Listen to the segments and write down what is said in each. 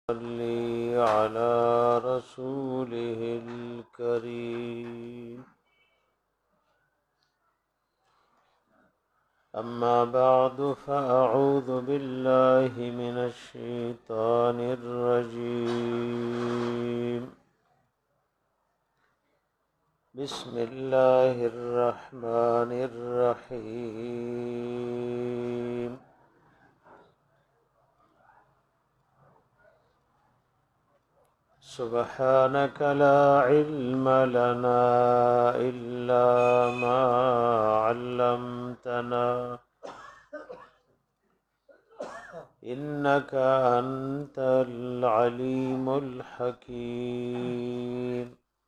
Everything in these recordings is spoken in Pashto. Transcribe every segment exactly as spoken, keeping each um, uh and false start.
صلي على رسوله الكريم. أما بعد فأعوذ بالله من الشيطان الرجيم. بسم الله الرحمن الرحيم. سبحانك لا علم لنا إلا ما علمتنا إنك أنت العليم الحكيم.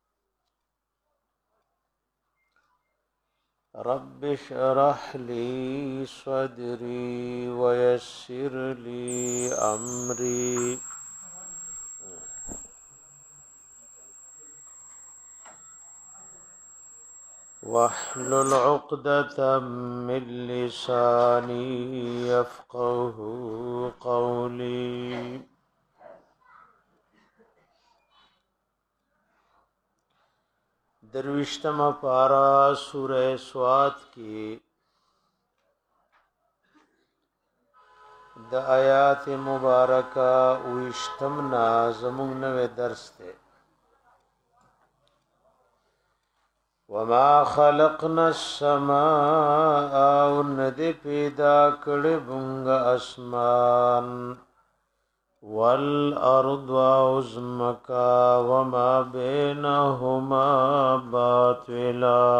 رب اشرح لي صدري ويسر لي أمري واحلل عقدة من لساني يفقه قولي. درویشتم پارا سورہ سواد کی د آیات مبارکہ ویشتم نازمون نوے درس تے. وما خلقنا السماء وند پیدا کړه بونګ اسمان والارض وزمکا وما بینهما باطلا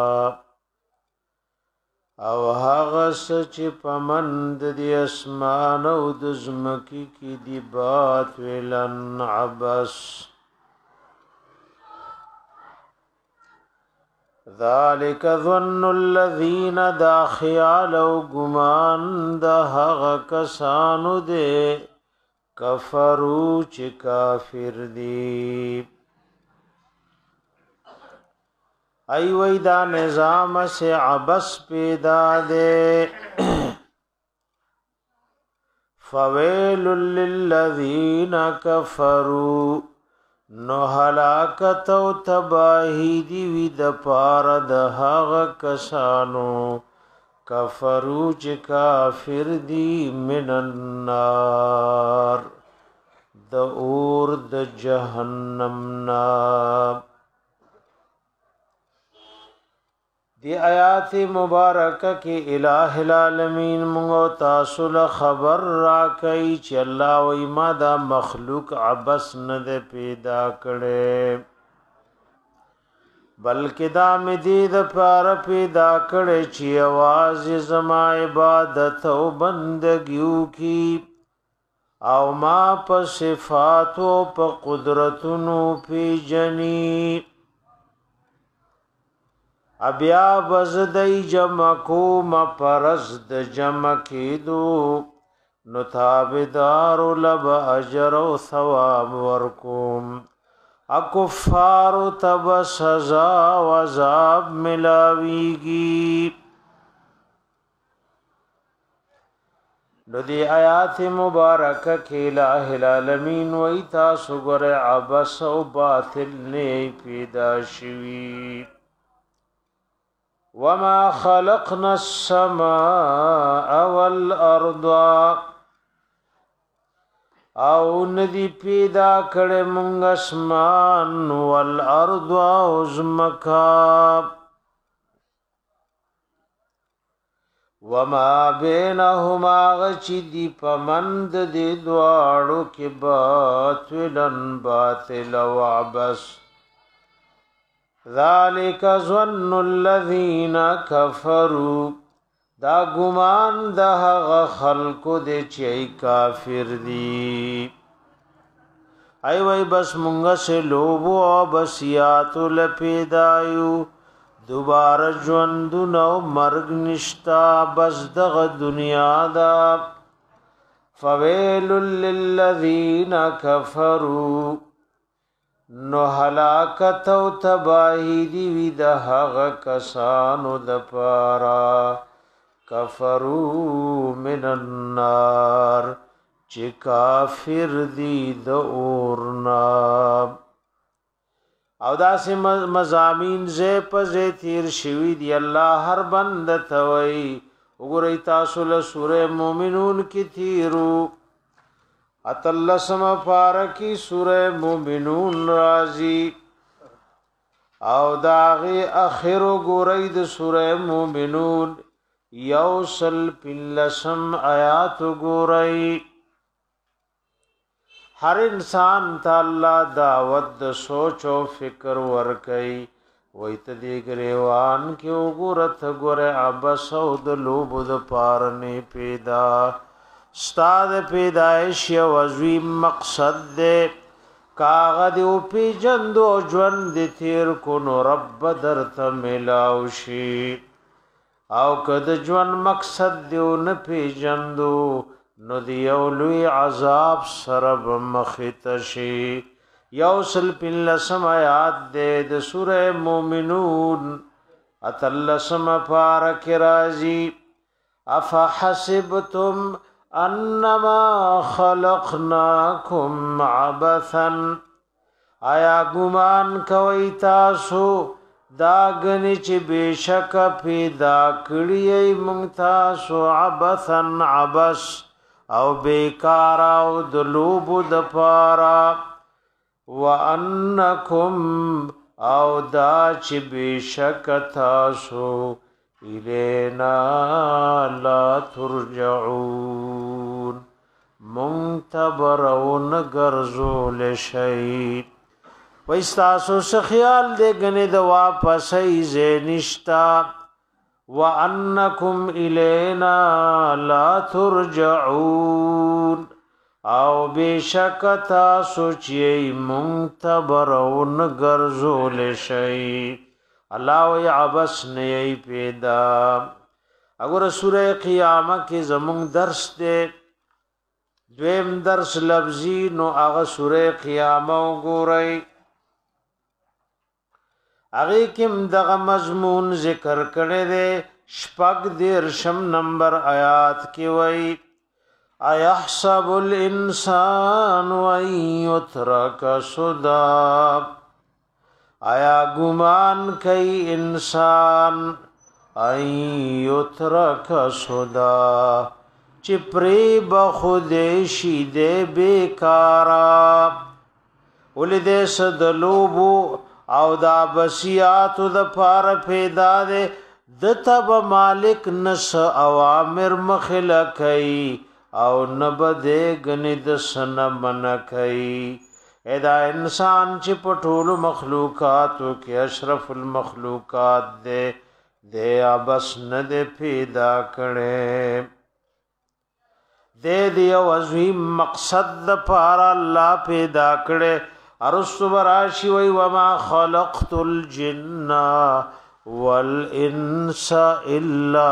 او هغه سچ پمند دی اسمان او د زمکی کی دی باطلن عبس. ذالک ظن الذین دا خیال و گمان دا حق کسانو دے کفرو چی کافر دی. ایوی دا نظام سے عبس پیدا دے. فویل للذین کفروا نو ہلاکت و تباہی دی وی د پار د هغه کسانو کفرو چې کافر دی من النار د اور د جهنم نا. دی آیات مبارکہ کی الہ العالمین مونږ تاسو له خبر را کوي چې الله و ما دا مخلوق عبس نه پیدا کړي بلکې دا مې د پار پیدا کړي چې आवाज زما عبادت او بندګیو کی او ما په صفات او په قدرتونو پیجنی. ابیا بزدی جمع کو ما پرست جمع کی دو نو تابدار لب اجر و ثواب ورکوم. اکفار تب سزا و عذاب ملاویگی. نو دی آیات مبارکہ کی الہ العالمین وی تاسو گر عبس و باطل نے پیدا شوی. وما خلقنا السماء والارض او ندی پیدا کړه مونږ اسمان والارض او زمکا وما بینهما غچ دی پمند دی دواړو کې باطلن باطل او عبس. ذالک ظن الذین کفروا دا گمان دا هغه خلقو دے چی کافر دی. ای وی بس مونږه سے لوبو او بسیاتو لپیدایو دوبار ژوند نو مرگ نشتا بس دغه دنیا دا. فویل للذین کفروا نو هلاکت او تباہی دی وی د هغه کسانو د پارا کفرو من النار چې کافر دی د اورنا او داسې مزامین زه په زه تیر شوی دی الله هر بند توي وګورئ تاسو له سوره مومنون کې تیرو اتلسم پارکی سوره مومنون رازی او داغی اخر وګورئ د سوره مومنون یوصل پلسم آیات وګورئ هر انسان ته الله دعوت د سوچ او فکر ورکي وای ته دې ګریوان کې وګورت ګوره ابس او د لوب د پارنه پیدا استاد پیدائش او عظیم مقصد دې کاغ دې او پی جندو ژوند تیر کو نو رب درته ملاو شي او کده ژوند مقصد دې نه پی جندو نو دی اولوی عذاب سرب مختشی یوصل پلسم آیات دے د سورہ مومنون اتلسم پارک رازی افحسبتم انما خلقناکم عبثا آیا گمان کوي تاسو دا غنی چې بشک پیدا کړی مونږ تاسو عبثا عبث او بیکار او دلوب د پارا وانکم او دا چې بشک تاسو الینا لا ترجعون منتبرون گرزول شید وستاسو سخیال دے گنے د واپس ای نشتا وَأَنَّكُمْ إِلَيْنَا لَا تُرْجَعُونَ او بشکتا سوچي منتبرون گرزول شي الله وی عبس نه پیدا اگر سوره قیامت کې زمون درس دے دویم درس لفظی نو هغه سوره قیامت وګورئ هغه کوم دغه مضمون ذکر کړی دی شپږ دیرشم نمبر آیات کې وایي ایحسب الانسان ان یترک سدى آیا ګمان کوي انسان ان یترک سدى چې پری بخود شي دې بیکارا ولدې صدلوبو او دا بسیات د پار پیدا ده د تب مالک نس اوامر مخلقای او نبده غنید سن منکای ادا انسان چې پټول مخلوقاتو کې اشرف المخلوقات ده ده ابس نه ده پیدا کړي ده دی عظیم مقصد د پار الله پیدا کړي ارسو براشی وی وما خلقت الجن والانس الا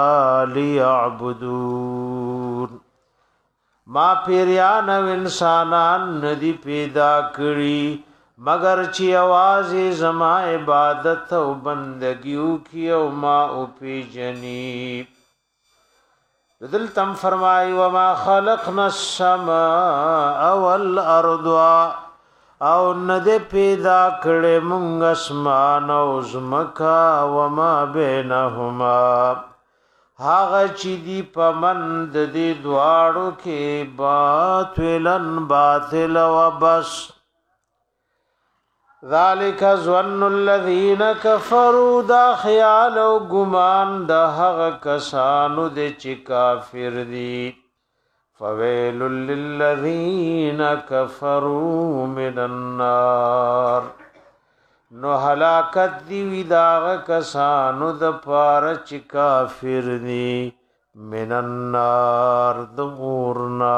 لیعبدون ما پیریان و انسانان ندی پیدا کری مگر چی آوازی زما عبادت و بندگیو کی او ما او پی جنی دل تم فرمائی وما خلقنا السماء والارض او ند پیدا کړه مونږ اسمان او زمکا وما بینهما هاغه چې دی پمند دی دواړو کې باطلن باطل و بس ذالک ظن الذین کفروا دا خیال او ګمان د هغه کسانو د چې کافر دي فویل للذین کفروا من النار نو هلاکت دی وی داغ کسانو د پار چې کافر دی من النار دورنا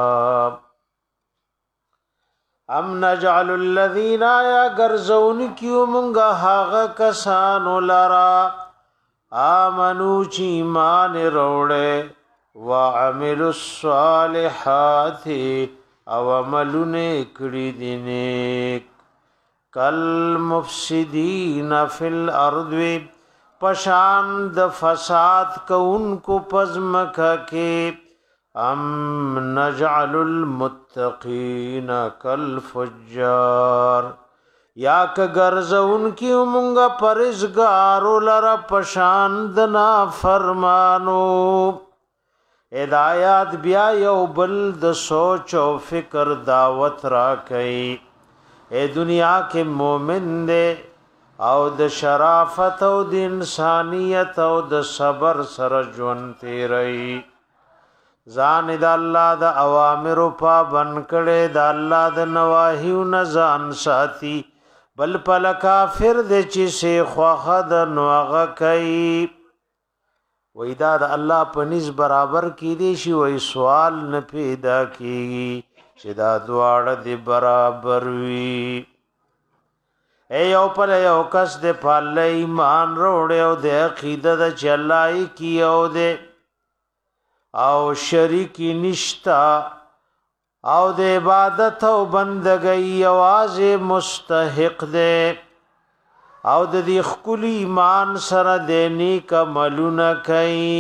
ام نجعل الذین یا گرزون کیو منگا حاغ کسانو لرا آمنو چی ایمان روڑے وعملوا الصالحات او عملون کړي دي نیک کل مفسدین فی الارض پشان د فساد کوونکو پزمکه کې ام نجعل المتقین کالفجار یا که ګرځون کی مونږه پرهیزګارو لره پشاند نا فرمانو ہدایات بیا یو بل د سوچ او فکر دعوت را کئ اے دنیا کې مومن دے او د شرافت او د انسانیت او د صبر سره ژوند تیری ځان د الله د اوامر پابند کړي د الله د نواهیو نه ځان ساتي بل پل کافر د چې سي خوخه د نوغه کوي وای دا د الله په نس برابر کې دي شي وای سوال نه پیدا کیږي چې دا دواړه دی برابر وي اے یو پر یو کس د پاله ایمان وروړي او د عقیده د چلای کیو دے او شریکی نشتا او د عبادت او بندګۍ आवाज مستحق دے او د دې خپل ایمان سره د نیک عملونه کوي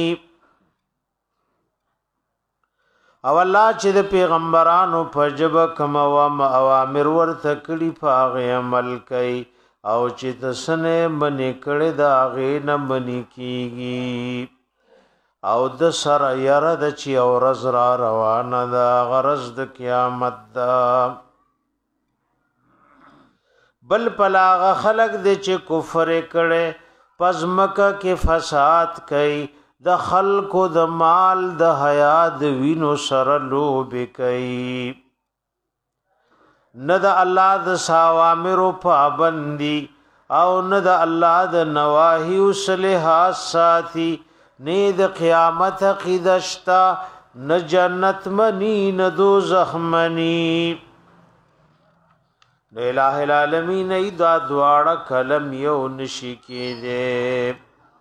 او الله چې د پیغمبرانو په جبه کوم اوامر ورته کړي په عمل کوي او چې تسنه منې کړي دا غې نه منې کیږي او د سره یاره د چې اورز را روانه ده غرض د قیامت ده بل پلاغه خلق د چې کفر کړي پزمکه کې فساد کوي د خلقو د مال د حیا د وینو سره لوب کوي نه د الله د اوامر پابندي او نه د الله د نواهی صلحا ساتي نه د قیامت عقیده شتا نه جنت منی نه دوزخ منی د الٰه العالمین ایدا دواړه کلم یو نشی کېده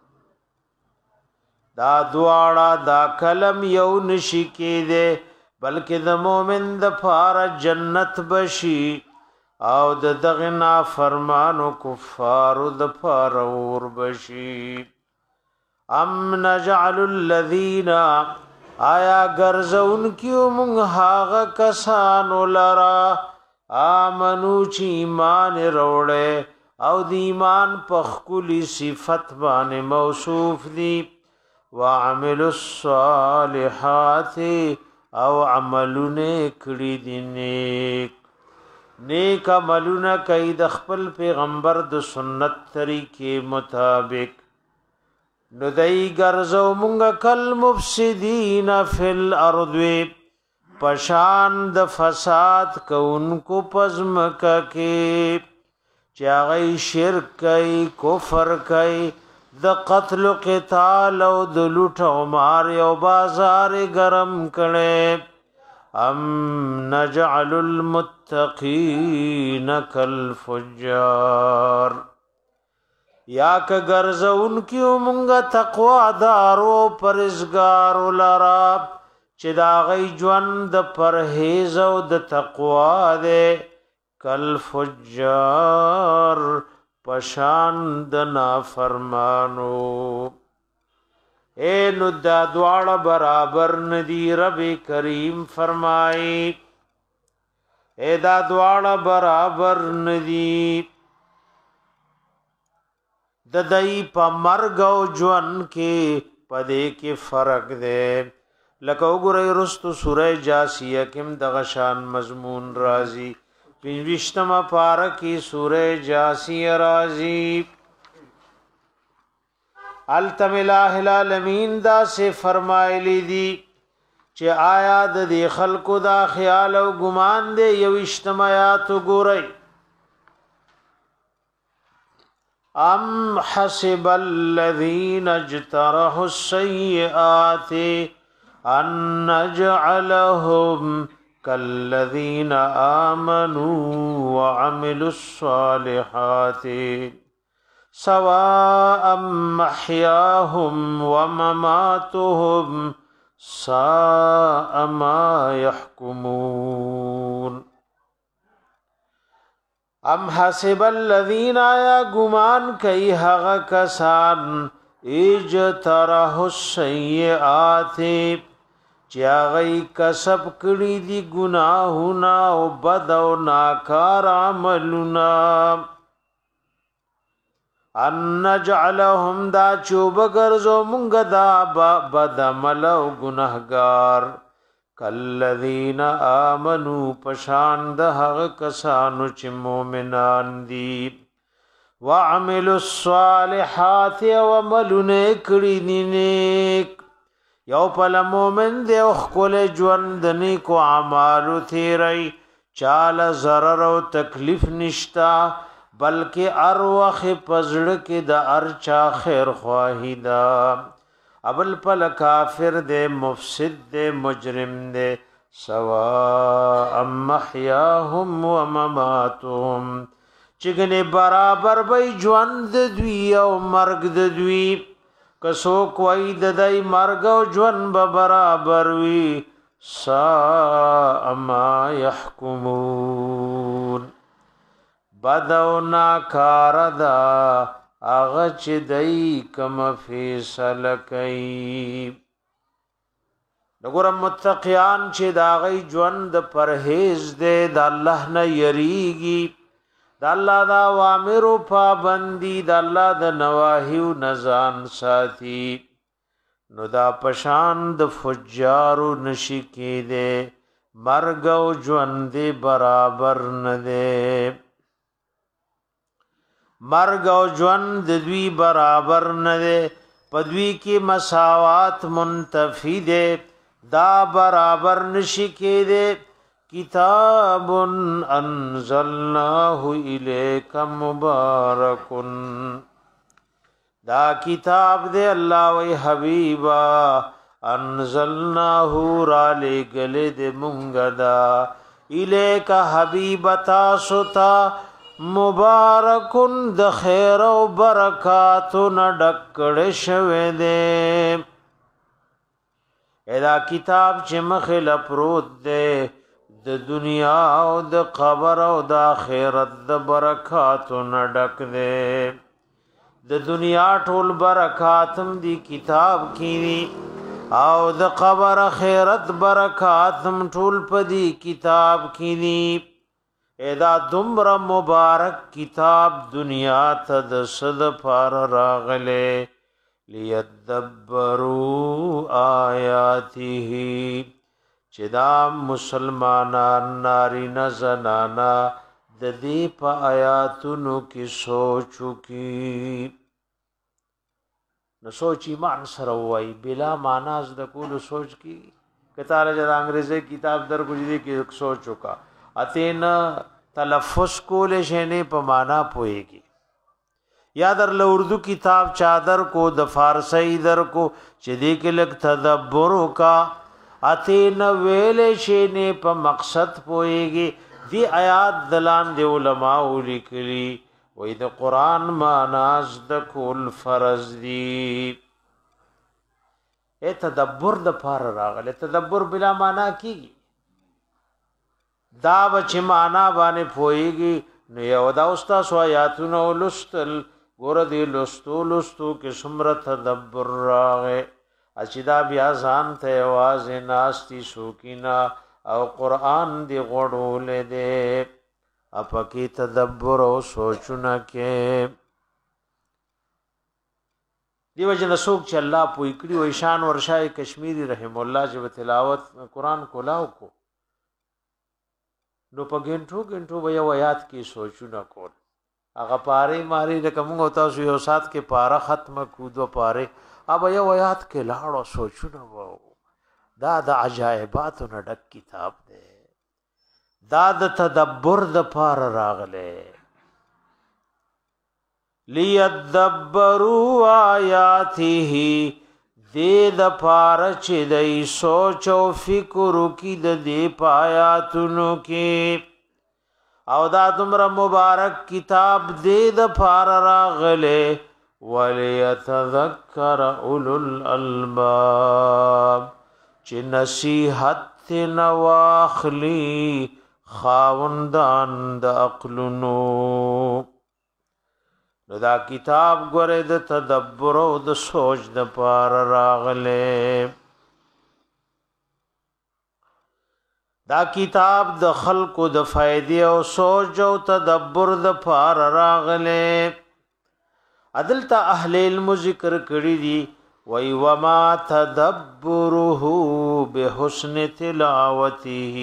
دا دواړه دا کلم یو نشی کېده بلکې د مؤمن د فار جنت بشي او د دغه نافرمانو کفارو د فار اور بشي ام نجعل الذین آیا ګرځون کیو مونږ هاغه کسانو لرا آمنو چی ایمان روڑے او دی ایمان پخکلی صفت بان موصوف دی وعملوا الصالحات او عملون کړي دي نیک نیک عملون کوي د خپل پیغمبر د سنت طریقې مطابق نو دای ګرځو مونږ کل مفسدین فی الارض پشان د فساد کوونکو پزمکه کې چاغی شرک کوي کفر کوي د قتل و قتال او د لوټ او مار یو بازار گرم کړي ام نجعل المتقین کالفجار یا که ګرځون کیو مونږه تقوا دارو پرزګار لرا چې دا غي ژوند د پرهیز او د تقوا ده کالفجار پشان د نافرمانو اے نو دا دواړه برابر ندی رب کریم فرمای اے دا دواړه برابر ندی د دای په مرګ او ژوند کې پدې کې فرق ده لکه وګورئ رستو سوره جاسیه کې دغه شان مضمون راځي پنځشتمه پارا کی سورہ جاسیہ رازی التم الہ العالمین دا سے فرمائلی دی چه آیا د دی خلقو دا خیال او گمان دے یو اجتماعات گورئی ام حسب الذین اجترحوا السیئات ان نجعلهم كالذين آمنوا وعملوا الصالحات سواء محياهم ومماتهم ساء ما يحكمون ام حسب الذين آیا گمان کئی هغه کسان اجترحوا السیئات چې هغه کسب کړي دي ګناهونه او بد او ناکار عملونه ان نجعلهم دا چوبګر زو مونږ دا بد عمل او ګناهګار کالذین آمنوا پشان د هغه کسانو چې مؤمنان دي وعملوا الصالحات وعملوا کړي دي نیک یو پل مومن دی او خپل ژوند نیکو اعمالو تیری چال ضرر او تکلیف نشتا بلکې اروخ پزړه کې د ارچا خیر خواهی دا ابل پل کافر دے مفسد دے مجرم دے سواء محیاهم و مماتهم چگنے برابر بی ژوند دوی او مرگ دوی کسو کوئی ددائی مرگ او ژوند به برابر وی ساء ما يحكمون بدو ناکار دا آغا چه دای کم فیصل کئی نگورم متقیان چه دا آغای جوند پرهیز دے دا اللہ نا یریگی دا اللہ دا وامر و پابندی دا اللہ دا نواہی و نزان ساتی نو دا پشان دا فجار و نشکی دے مرگ و جوند برابر ندے مرگ او ژوند د دوی برابر نه ده پدوی کې مساوات منتفی ده دا برابر نشي کېده کتاب انزلناه الیک مبارک دا کتاب دے الله وی حبیبا انزلناه را لګل دې مونږ دا الیک حبیبتا ستا مبارکن د خیر او برکات نډکړ شوه دې ادا کتاب چې مخل پروت دې د دنیا او د قبر او د آخرت د برکات نډک دې د دنیا ټول برکاتم دی کتاب کینی او د قبر آخرت برکاتم ټول پدی کتاب کینی ادا دمر مبارک کتاب دنیا ته د صد فار راغله لیدبروا آیاته چدا مسلمانان نارینا زنانا د دې په آیاتونو کې سوچو کې نو سوچ ایمان سره وای بلا معناز د کول سوچ کی کتاب د انګریزي کتاب در کوجدي کې سوچو کا اتین تلفظ کول شنه په معنا پويږي یا در له اردو کتاب چادر کو د فارسی در کو چې دې کې لک تدبر کا اتین ویل شنه په مقصد پويږي دی آیات دلان دی علماء لیکلی وې د قران معناز د کول فرض دی ا تدبر د فار راغله تدبر بلا معنا کیږي دا بچ معنا باندې پويږي نو یو دا استاد سو آیاتونو لستل ګور دی لستو لستو کې سمره تدبر راغه اچدا بیا ځان ته आवाज ناشتي شوکینا او قران دی غړول دې اپکی تدبر او سوچونه کې دیو جن سوک چې الله پوي کړی و شان ورشای کشمیری رحم الله چې تلاوت قران کولاو کو نو په ګنټو ګنټو ویا آیات کې سوچونه کول هغه پاره ماری د کوم او تاسو یو سات کې پاره ختم کو دو پاره اب یو آیات کې لاړو سوچونه وو دا د عجایبات نه ډک کتاب دی دا د تدبر د پار راغله لیدبروا آیاته دې د پار چې دای سوچ او فکر کی د دې پایاتونو کې او دا تمره مبارک کتاب دې د پار راغله وليتذكر اولو الالباب چې نصیحت نواخلی خاوندان د عقلونو نو دا کتاب ګره د تدبر او د سوچ د پار راغله دا کتاب د خلقو د فائدې او سوچ او تدبر د فار راغله عدالت اهل علم ذکر کړی دي وی وما تدبره بحسن تلاوته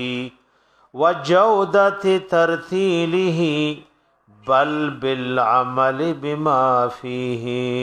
وجودة ترتيله بل بالعمل بما فيه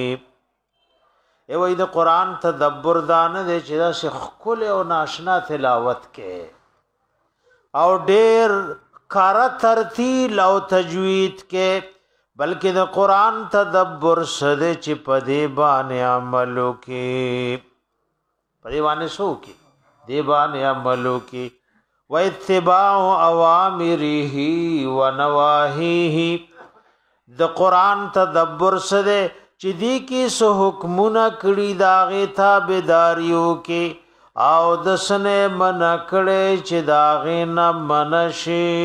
ای وای د قران تدبر دان دې چې دا شیخ کول او ناشنا تلاوت کې او ډېر کار ترتیل او تجوید کې بلکې د قران تدبر سره چې په دې باندې عملو کې په دې باندې سو کې دې باندې عملو کې و اتباع اوامره و نواهیه د قران تدبر سره چې دې کې سو حکمونه کړی داغه تابعداریو کې او د سنه من کړي چې داغه نه منشي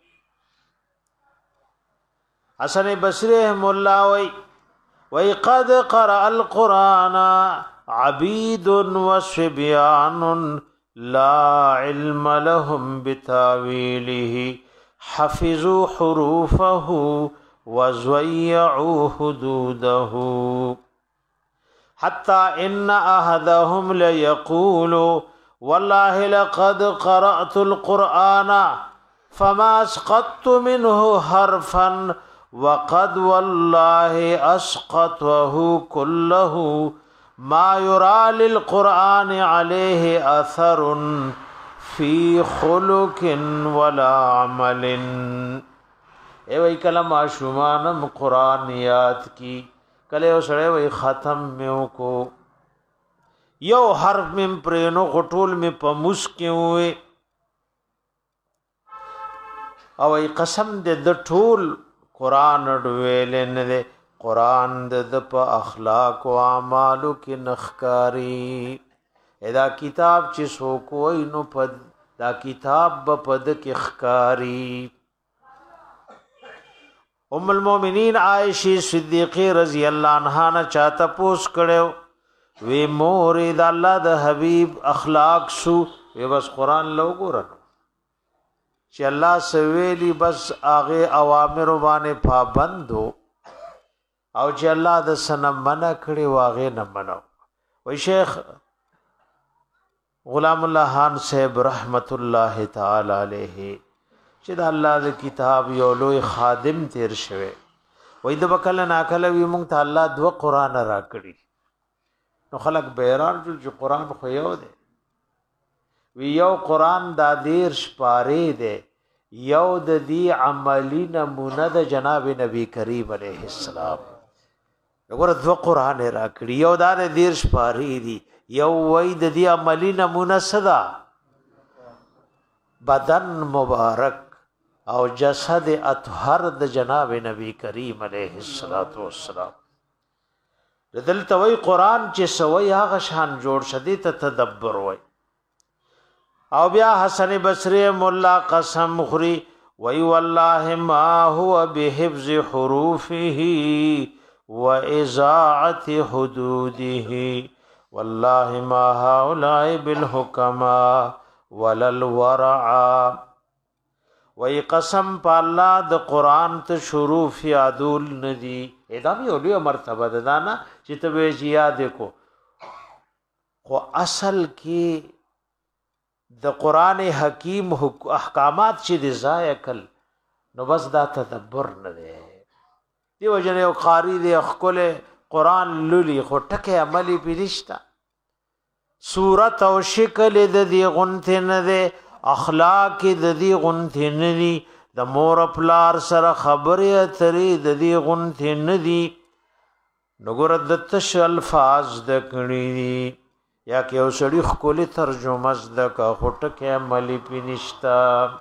حسن بصری مولا وی وی قد قرأ القرآن عبید وصبیان لا علم لهم بتاویله حفظوا حروفه وزویعوا حدوده حتى ان احدهم ليقول والله لقد قرأت القرآن فما اسقطت منه حرفا وقد والله اسقطه كله ما يرى للقرآن عليه اثر في خلق ولا عمل اے وای کلم شومانم قرآن یاد کی کله سره وای ختم میو کو یو حرف مم پرینو غټول می په مسکوي او ای قسم دې د ټول قران ډویل نه قران د په اخلاق او اعمالو کې نخکاری ادا کتاب چې سو کوی نو پد دا کتاب په پد کې خکاری ام المؤمنین عائشہ صدیقہ رضی اللہ عنہا نه چاته پوس کړو وی مور د الله د حبیب اخلاق سو وی بس قران لو ګورن چې الله سویلی بس هغه اوامر باندې پابندو او چې الله د سنم منع کړي واغې نه منو وی شیخ غلام الله خان صاحب رحمت الله تعالی علیه چې د الله د کتاب یو لوی خادم تیر شوه وای د بکل ناکله وی مونږ ته الله دو قران را کړی نو خلق بیران چې قران خو یو دی وی یو قران د دیر شپاره دی یو د دې عملی نمونه د جناب نبی کریم علیه السلام وګوره دو قران را کړی یو د دیر شپاره دی یو وای د دې عملی نمونه صدا بدن مبارک او جسد اطهر د جناب نبی کریم علیه الصلاۃ والسلام دلته وی قران چې سوی هغه شان جوړ شدی ته تدبر وای او بیا حسن بصری مولا قسم خوري وی والله ما هو بحفظ حروفه واذاعه حدوده والله ما هؤلاء بالحكماء وللورع وی قسم په الله د قران ته شروع یادول ندی ادم یو لوی مرتبه ده نه چې ته به یاد کو خو اصل کې د قران حکیم احکامات چې د ذایکل نو بس دا تدبر نه دی دی وجنه یو قاری دی خپل قران لولي خو ټکه عملی پینشتا صورت او شکل د دې غنته نه دی اخلاق د دې غنته نه دی د مور پلار سره خبره اترې د دې غنته نه دی نګور د تش الفاظ د کړي یا کې او سړي خپل ترجمه زده کا هټکه عملی پینشتا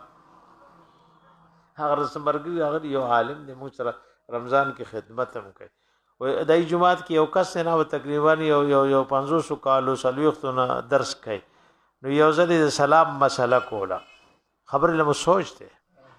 هغه سمرګي هغه یو عالم دی مو سره رمضان کې خدمت هم کوي و دای جمعات کې یو کس نه و تقریبا یو یو یو پنځوس کالو سلوختونه درس کوي نو یو ځل د سلام مسله کوله خبر له سوچته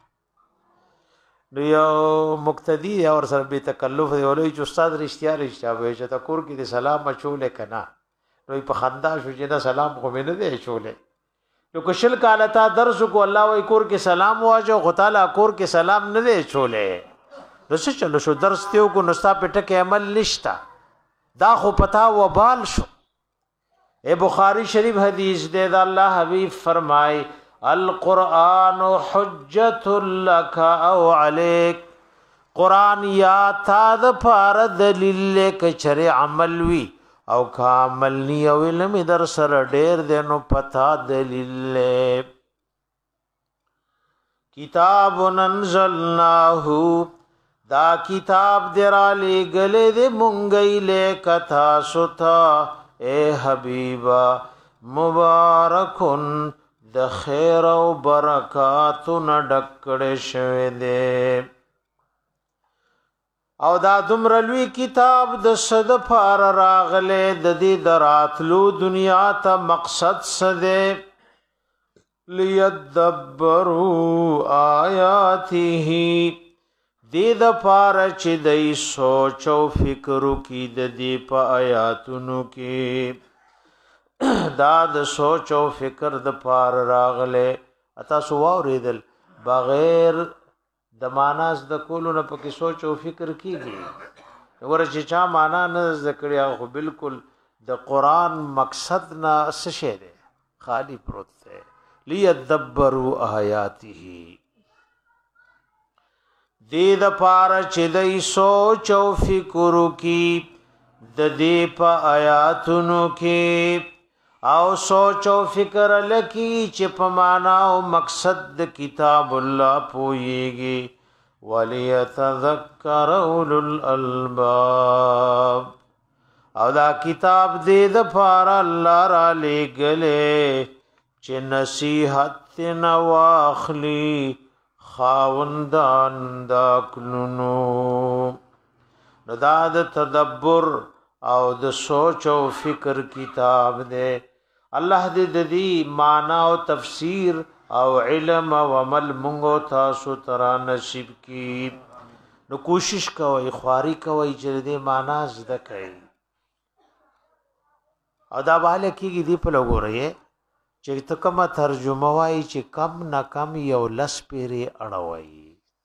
نو یو مقتدی اور سره به تکلف دی ولې چې استاد رښتیا رښتیا وایي چې تا کور کې د سلام مچولې کنا نو په خندا شو چې دا سلام خو مې نه دی چولې نو کشل کاله تا درس کو الله وای کور کې سلام واجو غتاله کور کې سلام نه دی چولې رس چلو شو درس تیو کو نستا پټه عمل نشتا دا خو پتا وبال شو اے بخاری شریف حدیث دے دا اللہ حبیب فرمائے القرآن حجت لک او علیک قرآن یا تا د پار دلیل کچر عمل وی او کا عمل نی او علم در سر ډیر دینو پتا دلیل کتاب انزلناه دا کتاب درالی گلے دے منگئی لے کتا ستا اے حبیبا مبارکن د خیر او برکات ن ډکړې شوه دے او دا دمرلوی کتاب د صد فار راغله د دې دراتلو دنیا ته مقصد سده لیدبروا آیاته دې د فار چې دای سوچ او فکر کی د دې په آیاتونو کې دا د سوچ او فکر د فار راغله اتا سو اوریدل بغیر د ماناس د کولو نه پکې سوچ او فکر کیږي ور چې چا معنا نه ذکریا خو بالکل د قران مقصد نه څه شه ده خالی پروت ده لیدبروا آیاته دې د پار چې د سوچ او فکر کی د دې په آیاتونو کې او سوچ او فکر لکی چې په معنا او مقصد د کتاب الله پويږي وليتذكر اولو الالباب او دا کتاب دې د فار الله را لګلې چې نصیحت نه واخلي خاوندان دا کلونو نو دا د تدبر او د سوچ او فکر کتاب دے الله دې د دې معنا او تفسیر او علم او عمل مونږه تاسو ترا نصیب کی نو کوشش کوئ خواري کوئ چې دې معنا زده کړئ او دا باندې کېږي دې په لګورې چې ته کومه ترجمه وایي چې کم نه کم یو لس پیری اړوي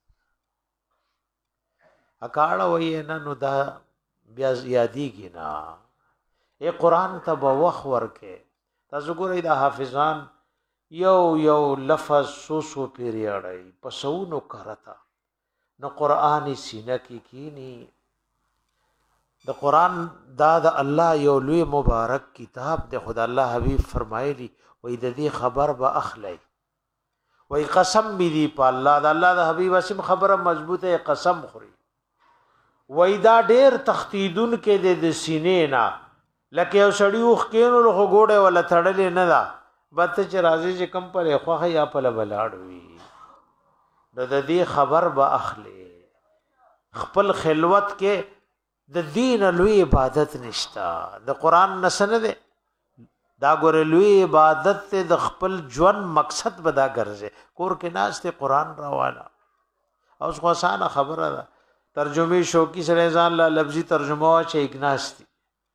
اکاړه وایي نه نو دا بیا یادېږي نه ای قرآن ته به وخت ورکې تاسو ګورئ د حافظان یو یو لفظ سو سو پیری اړوي په سونو کرتا نو قرآن سینه کې کینی د قرآن دا د الله یو لوی مبارک کتاب د خدای الله حبیب فرمایلی وې د دې خبر به اخلي وې قسم می دی په الله د الله د حبیب اسم خبره مضبوطه قسم خوري وې دا ډېر تختیدون کې د سینې نه لکه یو سړی وخ کینو له غوړې ولا تړلې نه دا بت چې راځي چې کم پر خوخه یا په بلاړ وي د دې خبر به اخلي خپل خلوت کې د دین لوی عبادت نشتا د قران نسنه ده دا ګور لوی عبادت ته د خپل ژوند مقصد بدا ګرځي کور کې ناس ته قران راواله او څو آسان خبره ده ترجمه شوقي سره ځان لا لفظي ترجمه چې اګناستي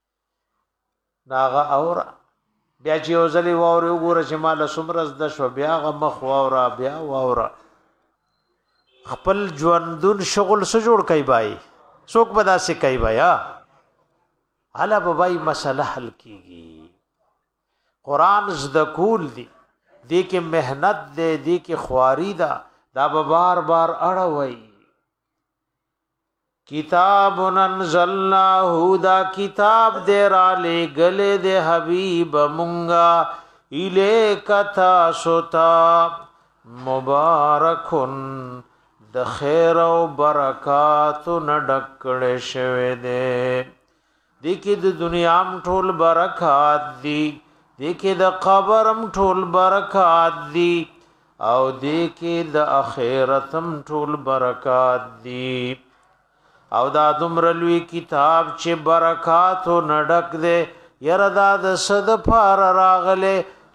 ناغه اور بیا چې وزلي واره وګوره چې مال سمرز د شو بیا غ مخ واره بیا واره خپل ژوندون شغل سره جوړ کای بای څوک بدا سي کوي بیا الا بابای مسله حل کیږي قران زده کول دي دې کې مهنت دې دې کې خواري دا دا بار بار اړوي کتاب انزلناه دا کتاب دې را لګلې دې حبيب مونږه الیک تا سوتا مبارکون د خیر او برکات نډکړې شوه دې دې کې د دنیا م ټول برکات دي دې کې د قبر م ټول برکات دي او دې کې د اخرت م ټول برکات دي او دا دومره لوی کتاب چې برکات نډک دې یره دا د صد فار راغله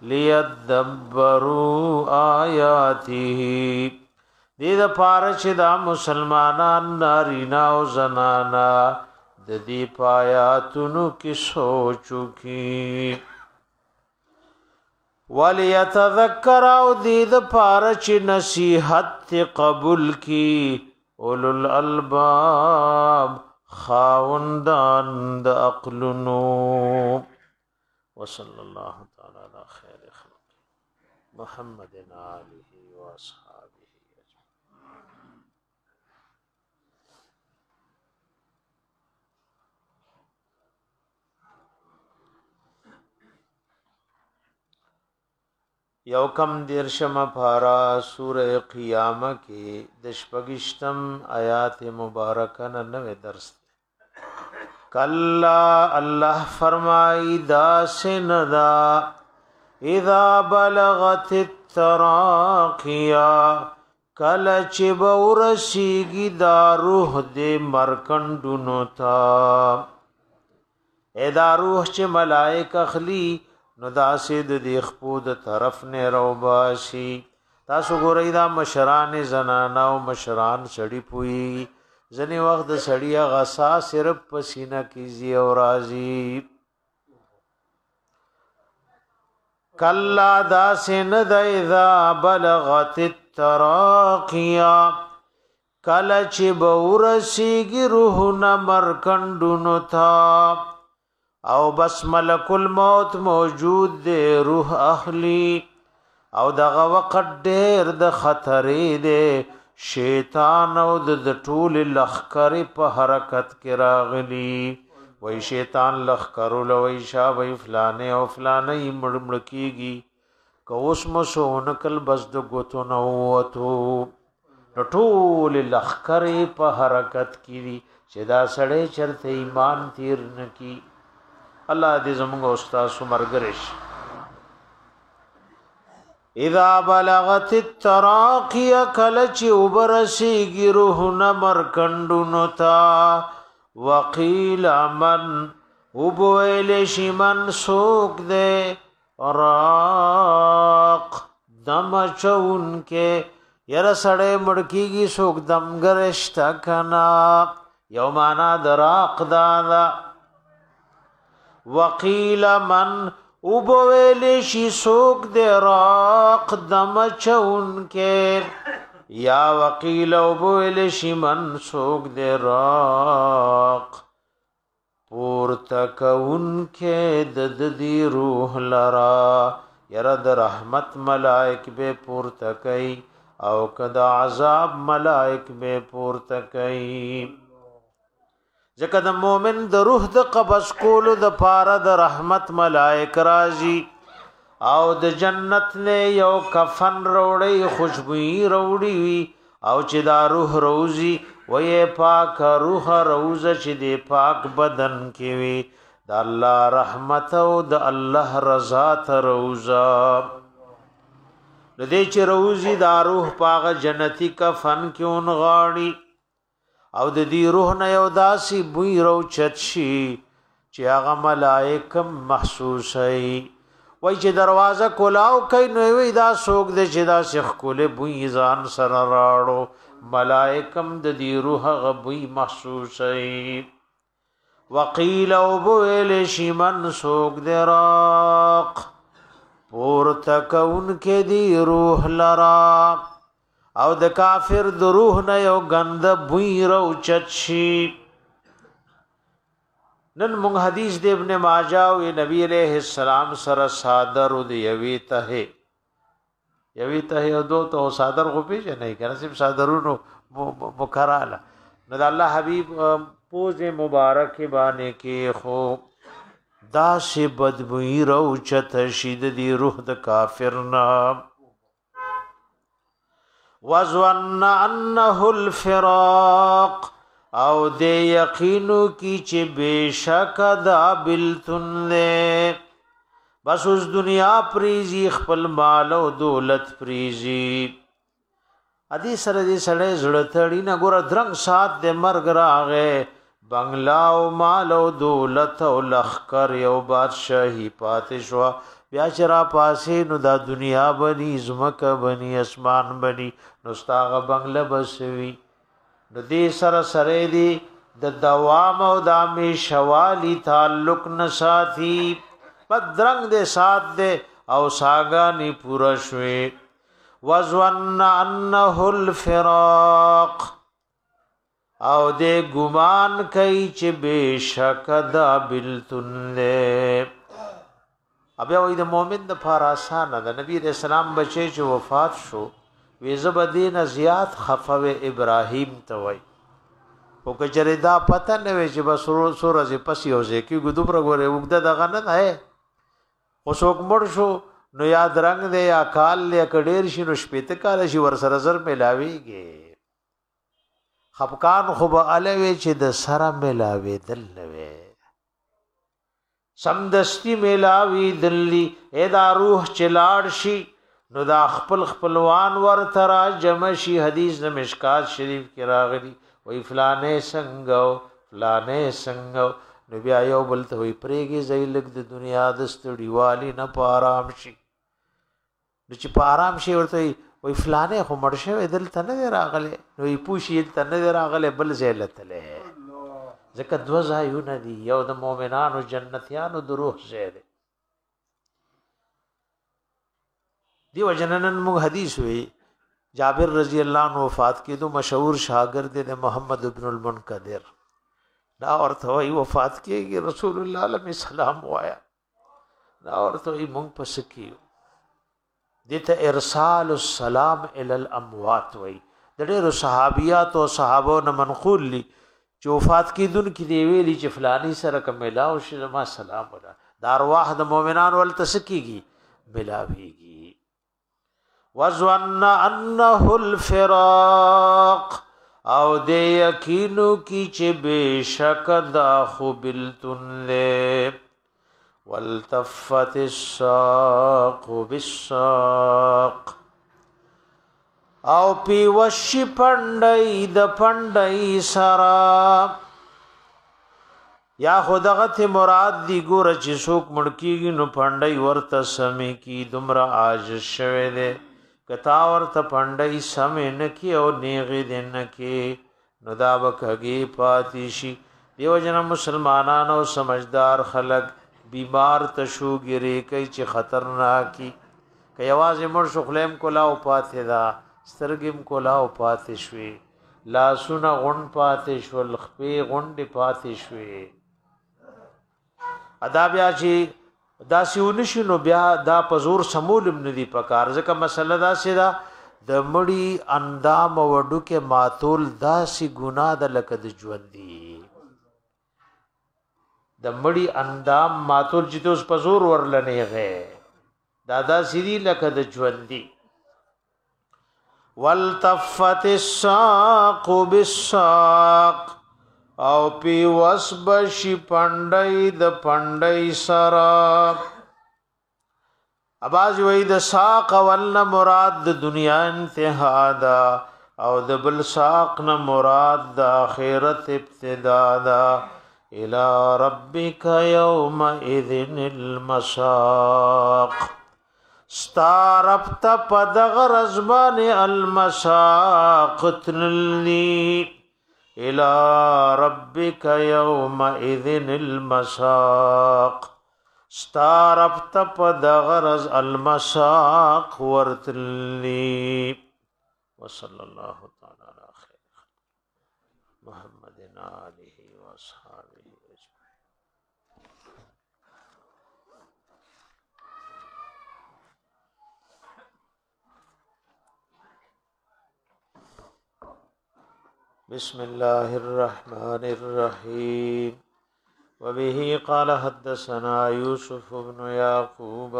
لیدبروا آیاته دې د پاره چې دا مسلمانان نارینا او زنانا د دې پایاتونو کې سوچو کې وليتذكر او دې د پاره چې نصیحت قبول کی اولو الالباب خاوندان د عقلونو. وصلی الله تعالی علی خیر خلق محمد آله و اصحابه اجمعین. یو کم دیرشم پارا سورہ قیامہ کی دشپگشتم آیات مبارکن نوے درس. کلا اللہ فرمائی دا سندا اذا بلغت التراقیا کلچ بورسیگی دا روح دے مرکندونو تا. اے دا روح چ ملائک اخلی نو داسې د دې خپو د طرف نه روباشي. تاسو ګورئ دا مشران زنانا او مشران سړی پوي ځنې وخت د سړی غسا صرف پسینه کیږي او راځي. کلا داسې نه د اذا بلغت التراقیا کله چې به ورسیږي روح نه مرکندونو تا او بس ملک الموت موجود دے روح اخلی او دغه وقت ډیر د خطرې دے شیطان او د ټول لخر په حرکت کې راغلی. وای شیطان لخر لوي شا وای فلانه او فلانه مړ مړ کیږي کوس مسونکل بس د غوتو نو وته ټول لخر په حرکت کې چې دا سړی چرته ایمان تیر نکی. الله دې زموږ استاد سمرګرش. اذا بلغت التراقي کلچ وبرسیږي روح نمر کندونو تا وقيل من وبویل شمن سوق دے راق دم چون کې ير سړې مړکیږي سوق دم گرشتا کنا یو معنا دراق دادا. وقیل من وبویل شي سوق دے راق دم چون کې یا وقیل وبویل شي من سوق دے راق پور تکون کې د دی روح لرا یره د رحمت ملائک به پور تکای او کدا عذاب ملائک به پور تکای. ځکه د مؤمن د روح د قبض کولو د پاره د رحمت ملائک راځي او د جنت نه یو کفن وروړي خوشبوئی وروړي او چې دا روح روزي وې پاک روح روزه چې د پاک بدن کې وي د الله رحمت او د الله رضا ته روزه. د دې چې روزي دا روح پاغه جنتی کفن کې اون غاړي او د دې روح نه یو داسي بوی رو چت شي چې هغه ملائکه محسوسي. وای چې دروازه کولاو کای نو وی دا سوق د چې دا شیخ کوله بوی ځان سره راړو ملائکم د دې روح غبوی محسوسي. وقیل او بویل شمن سوق دراق پور تکون کې دی روح لرا او د کافر د روح نه یو غند بوی رو چت شي. نن مونږ حدیث د ابن ماجه او نبی علیہ السلام سره صادر او د یوی ته یوی ته دو ته صادر غو پیژ نه کنه سب صادرونو مکراله نو د الله حبیب پوز مبارک باندې کې خو دا سی بدبوئی رو چت شید دی روح د کافر نام وظن انه الفراق او دے یقینو کی چې بشک دا بلتن نے بس اس دنیا پریزی خپل مال او دولت پریزی. ادي سره دې سړی زړه تړي نه ګور درنګ سات دې مرګ راغې بنگلا او مال او دولت او لخر یو بادشاہي پاتې شو بیا چې را پاسې نو دا دنیا بني زمکه بني اسمان بني نو ستاغه بنگله بسوي. نو دې سره سره دې د دوام او د همیشوالی تعلق نه ساتي بدرنګ دې سات دې او ساګانی پورا شوي وظن انه الفراق او دې ګمان کوي چې بشک دا بلتن له ابیا وې د مؤمن د فاراسانه د نبی رسول الله بچي چې وفات شو وې زبدین زیات خفوه ابراهیم ته وای او کچره دا پته نه وي چې بس سورځ پس یو ځکه ګدو پر غوړې وګدا دغه نه ده او څوک مړ شو نو یاد رنگ دے یا کال لے کډیر شي نو شپته کال شي ور سره زر ملاويږي خفقان خو به الوي چې د سره ملاوي دل نوي سمدستی ملاوي دلی ادا روح چلاړ شي نو دا خپل خپلوان ور ترا جمع شي حدیث د مشکات شریف کې راغلي وی فلانه څنګه فلانه څنګه نو بیا یو بل ته وی پرېږي زیلک د دنیا د ستړي والی نه پارام شي نو چې پارام شي ورته وی فلانه خو مړ شوی دلته نه راغله نو یې پوښي دلته نه راغله بل زیلت له ځکه دو ځایونه دي یو د مؤمنانو جنتیانو د روح زیاده دی وجننن موږ حدیث وی جابر رضی الله عنه وفات کېدو مشهور شاګرد د محمد ابن المنکدر دا ورته وی وفات کېږي رسول الله علیه السلام وایا دا ورته وی موږ پس کېو دته ارسال السلام الى الاموات وی د ډېر صحابيات او صحابو نه منقول لي چې وفات کېدون کې دی ویلي چې فلانی سره کوملا او شما سلام ولا د ارواح د مؤمنان ول تسکیږي بلاویږي وظن انه الفراق او دې یقینو کی چې بشک دا خو بلتن له والتفت الساق بالساق او پی وشی پندای د پندای سرا یا خدغت مراد دی ګور چې څوک مړکیږي نو پندای ورته سمې کی دمرا عاج شوه دې کتا ورته پندای سمې نه کی او نیغې دین کی نو دا وکږي پاتیشي دیو جن مسلمانانو سمجھدار خلق بیمار تشو ګری کوي چې خطرناکي کوي आवाज مر شو خلم کولا او پاتې دا سترګم کولا او پاتې شوي لا سونه غون پاتې شو لخپې غونډې پاتې شوي ادا بیا چې دا سیونه شنو بیا دا پزور سمولم ندی پکار ځکه مسله دا سیدا د مړی اندام وډو کې ماتول دا سی ګناه د لکه د ژوندۍ د مړی اندام ماتول چې اوس پزور ورلنې غه دادا سری لکه د ژوندۍ والتفت الساق بالساق او پی وسبشی پندای د پندای سرا اباز وی د ساق ول مراد د دنیا انتها دا او د بل ساق نه مراد د اخرت ابتدا دا الى ربک یومئذ المساق ستاربت پدغ رزبان المساق تنلی الى ربك يومئذ المساق ستاربت پدغرز المساق ورتلی وصلى الله تعالى على خير محمد آله واصحابه اجمعين. بسم الله الرحمن الرحيم وبه قال حدثنا يوسف بن يعقوب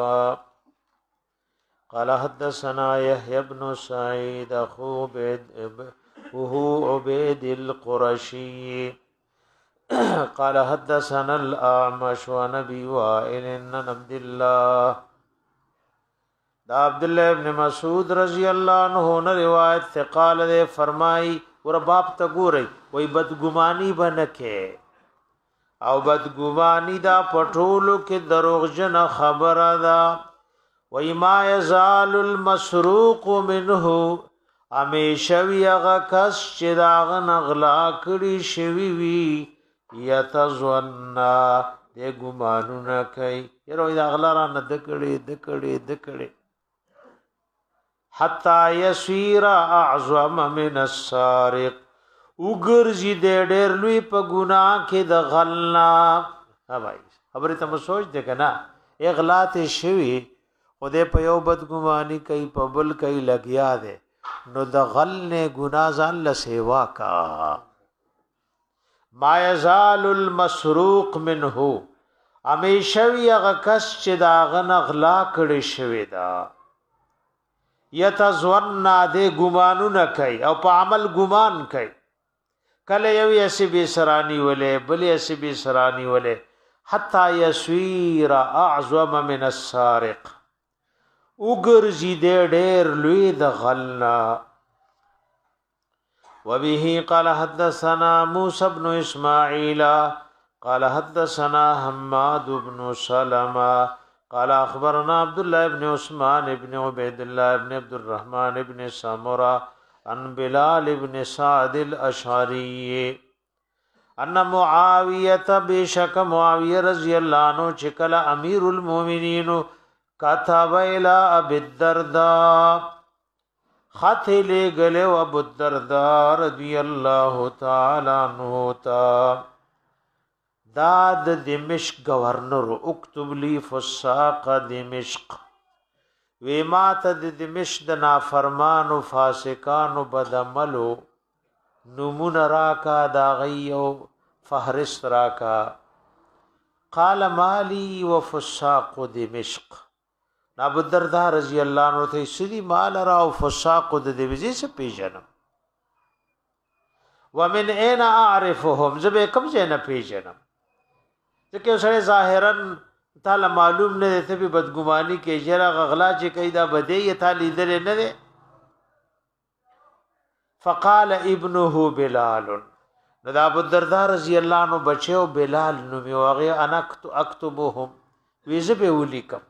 قال حدثنا يحيى بن سعيد أخو عبيد وهو عبيد القرشي قال حدثنا الأعمش عن أبي وائل بن عبد الله دا عبد الله ابن مسعود رضی اللہ عنہ نے روایت سے قال دے فرمائی ور باپ ته ګوري وای بدګمانی بنکه او بدګمانی دا پټولو کې دروغجن خبره ده وای ما یزال المسروق منه امیشوی هغه کس چې دا غلا کړی شوی وی یتزونا دې ګمانونه کوي یره دا غلا را نه دکړي دکړي دکړي حتا يسير اعظم من السارق وګرځي دې ډېر لوی په ګناه کې د غلنا ها بھائی خبره ته سوچ دې کنا اغلاط شوی خدای په یو بدګمانی کوي په بل کوي لګیا دے نو د غل نه ګناه ځان له سیوا کا ما یزال المسروق منه امیشوی هغه کس چې دا غن غلا کړی شوی دا یتزونا دې ګمانو نه کوي او په عمل ګمان کوي کله یو یسی بی سرانی ولې بل یسی بی سرانی ولې حتا یسویر اعظم من السارق وګرځي دې ډېر لوی د غلنا وبه قال حدثنا موسى بن اسماعيل قال حدثنا حماد بن سلمة قال اخبرنا عبد الله بن عثمان بن عبيد الله بن عبد الرحمن بن سمرة عن بلال بن سعد الاشعري ان معاويه بشك معاويه رضي الله عنه چکل امير المؤمنين كتب الى ابي الدرداء خط لے گلے و ابو الدرداء رضی اللہ تعالی عنہ تا داد دمشق گورنر اکتب لی فساق دمشق ویمات دمشق دنا فرمان و فاسقان و بدعملو نمون راکا داغیو فہرست راکا قال مالی و فساق دمشق ابو الدرداء رضی اللہ عنہ ته سری مال را او فساق د دې وجې څه پیژنم ومن اين اعرفهم زبې کوم څه نه پیژنم ځکه سره ظاهرا تعالی معلوم نه ته به بدګمانی کې جرا غغلا چې کیدا بده یې تعالی در نه ده فقال ابنه بلال نو ابو الدرداء رضی اللہ عنہ بچو بلال نو میوغه انا اكتبهم ویزبه ولیکم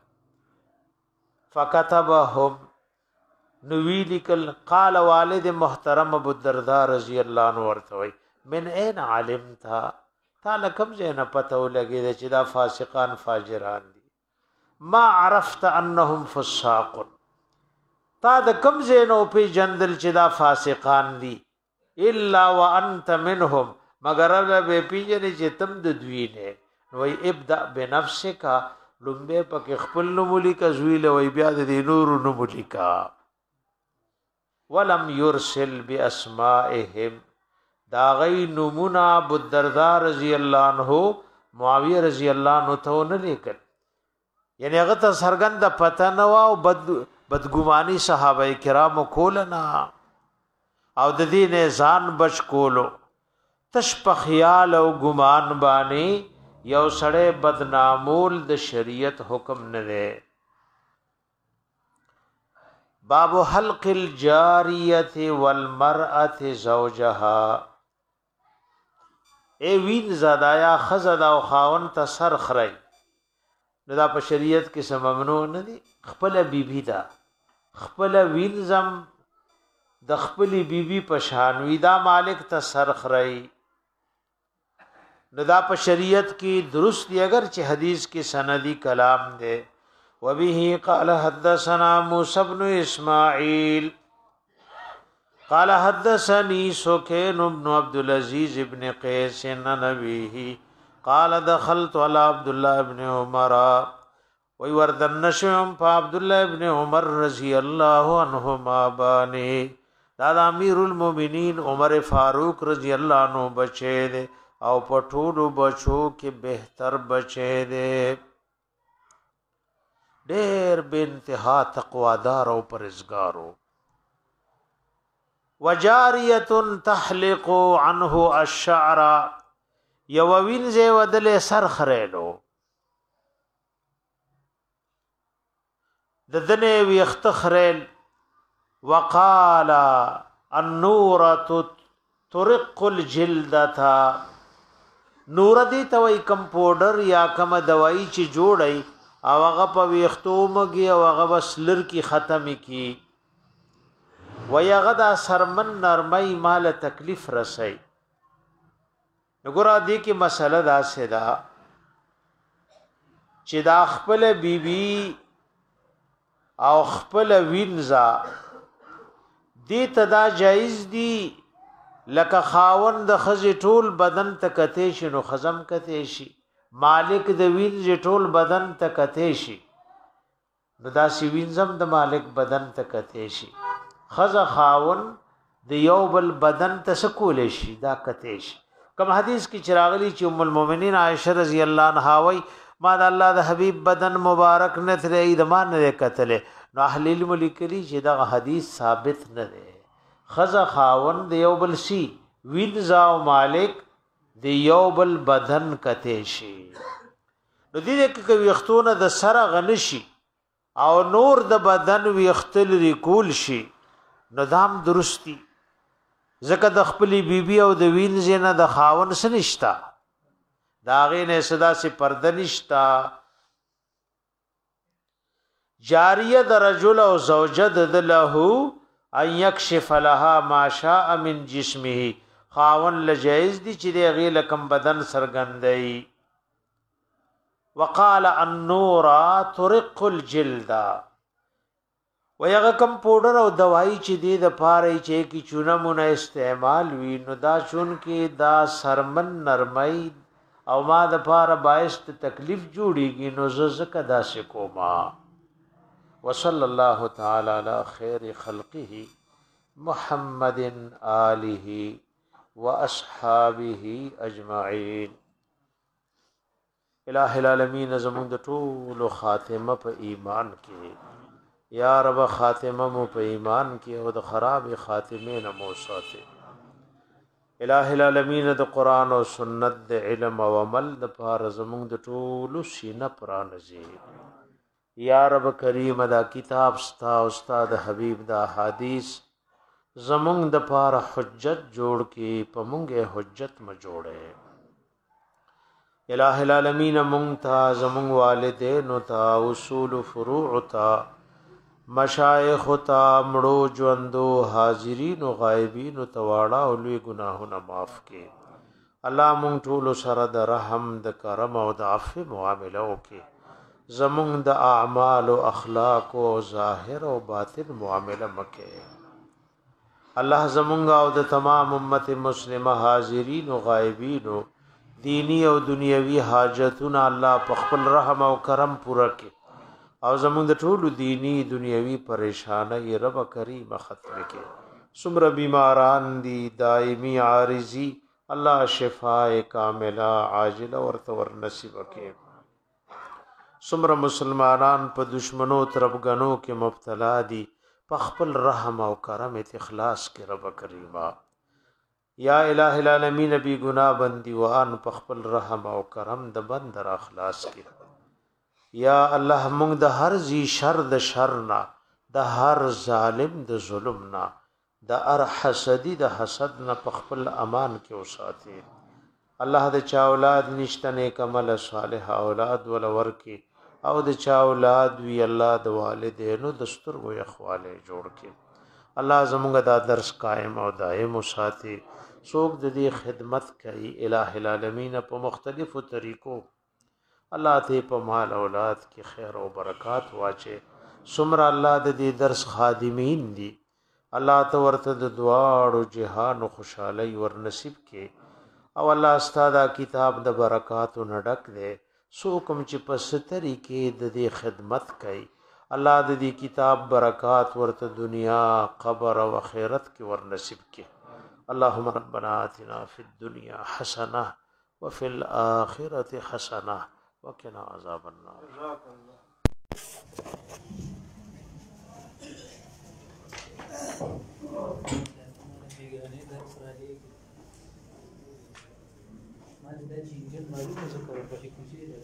فكتبهم نوی لیکل قال والد محترم ابو الدرداء رضی اللہ عنہ ورتوي من اين علمت تعالی کوم ځای نه پته ولګی چې دا فاسقان فاجران دي ما عرفت انهم فساق تا د کوم ځای نه په جندل چې دا فاسقان دي الا وانت منهم مگر به پیجن چې تم د دوی نه وای ابدا بنفسک لمبه پک خپل نمولی کا زویل وی بیا د نور نمولی کا ولم يرسل باسمائهم دا غی نمونا ابو الدرداء رضی اللہ عنہ معاویہ رضی اللہ عنہ ته نه لیکل یعنی هغه ته سرګند پته نه وا او بد بدګمانی صحابه کرام کولنا او د دې نه ځان بچ کولو تش په خیال او ګمان باندې یو سړی بدنامول د شریعت حکم نه دی باب حلق الجاریه والمرأه زوجها ای وین زدایا خزدا او خاون ته سر خړی نو دا په شریعت کې سم ممنوع نه دي خپل بیبي دا خپل وین زم د خپل بیبي په شان وی دا مالک ته سر خړی نو دا په شریعت کې درست دی اگر چې حدیث کې سندی کلام دی وبه قال حدثنا موسى بن اسماعيل قال حدثني سكين بن عبد العزيز بن قيس عن نبيه قال دخلت على عبد الله بن عمر ويوردن نشم عبد الله بن عمر رضي الله عنهما باني دا امیر المؤمنین عمر فاروق رضی اللہ عنہ بچے دے او پټولو بچو کې بهتر بچے دے ډېر به انتها تقوادار او پرهیزګارو وجاریه تحلق عنه الشعر یو وینځه ودله سر خړېلو ددنه ویخت خړېل وقال النورة ترق الجلدتا نور دی توي کم پودر یا کم دوايي چې جوړي او هغه په ویختومږي او هغه وسلر کی ختمي کی ويغدا سرمن نرمي مال تکلیف رسي وګوره دې کې مسله دا سدا چې دا خپل بیبي او خپل وینځا دې ته دا جایز دی لکه خاوند د خزي ټول بدن ته کته شي نو خزم کته شي مالک د وینځ ټول بدن ته کته شي نو دا سی وینځم د مالک بدن ته کته شي خزه خاوند د یو بل بدن ته سکول شي دا کته شي کوم حدیث کې چراغلی چې ام المؤمنین عائشہ رضی الله عنها وای ما د الله د حبیب بدن مبارک نه ترې د مان نه کتل نو اهل علم لیکلي چې دا حدیث ثابت نه دی خزه خاوند د یو بل سی وینځا او مالک د یو بل بدن کته شي نو دې کې کوي وختونه د سره غنشي او نور د بدن ویختل ریکول شي نو دام درستی زکه د خپلې بیبي او د وینځ نه د خاون سنشتا دا غې نه صدا سي پرده نشتا جاریه د رجل او زوجه د له ان يكشف لها ما شاء من جسمه خاون لجائز دي چې د غې لکم بدن سرګندای وقال النور ترق الجلد ویغه کم پودر او دوايي چې دی د پاره چې کی چونمونه استعمال وی نو دا چون کې دا سرمن نرمای او ما د پاره باعث تکلیف جوړیږي نو زکه دا شکوما وصلی الله تعالی علی خیر خلقه محمد آله واصحابه اجمعین الہ العالمین زمون د ټول خاتمه په ایمان کې یا رب خاتمه مو په ایمان کې او د خراب خاتمه نه مو ساته الہ العالمین د قران او سنت د علم او عمل د پاره زمون د ټول سینه پرانځي یا رب کریم دا کتاب ستا او استاد حبیب دا حدیث زمون د پاره حجت جوړ کې پمونګه حجت م جوړه الہ العالمین مونږ ته زمون والدین او تا اصول فروع تا مشایخ تا مړو ژوندو حاضرین او غایبین او تواړه او لوی ګناهونه معاف کړي الله مونږ ټول سره د رحم د کرم او د عفو معاملې وکړي زمون د اعمال او اخلاق او ظاهر او باطن معاملې مکه الله زمونږ او د تمام امت مسلمه حاضرین او غایبین دینی او دنیوي حاجتونه الله په خپل رحم او کرم پوره کړي او زمونږ د ټولو دینی دنیوي پریشانای رب کریم ختم کړي سمره بیماران دي دایمي عارضی الله شفاء کامله عاجله ورته ور نصیب کړي سمره مسلمانان په دشمنو تربګنو کې مبتلا دي په خپل رحم او کرم اخلاص کې رب کریما یا الہ العالمین بی گناہ بندی وان په خپل رحم او کرم د بند را اخلاص کې یا الله موږ د هر زی شر د شرنا د هر ظالم د ظلمنا د ار حسدی د حسد نه په خپل امان کې اوساته الله د چا اولاد نشته نیک عمل صالح اولاد ول ورکی او د چا اولاد وی الله د والدینو دستور و اخواله جوړ کې الله زموږ دا درس قائم او دائم وساتي څوک د دې خدمت کوي الہ العالمین په مختلفو طریقو الله ته په مال اولاد کې خیر او برکات واچي سمره الله د دې درس خادمین دي الله ته ورته د دعا او جهان او خوشحالي ور نصیب کې او الله استاد کتاب د برکات او نډک دے سو کوم چې په ستري کې د دې خدمت کوي الله د دې کتاب برکات ورته دنیا قبر او آخرت کې ور نصیب کې اللهم ربنا آتنا فی الدنيا حسنه وفي الاخره حسنه وقنا عذاب النار ما دا چې انجن معلومه ذکر په کوم ځای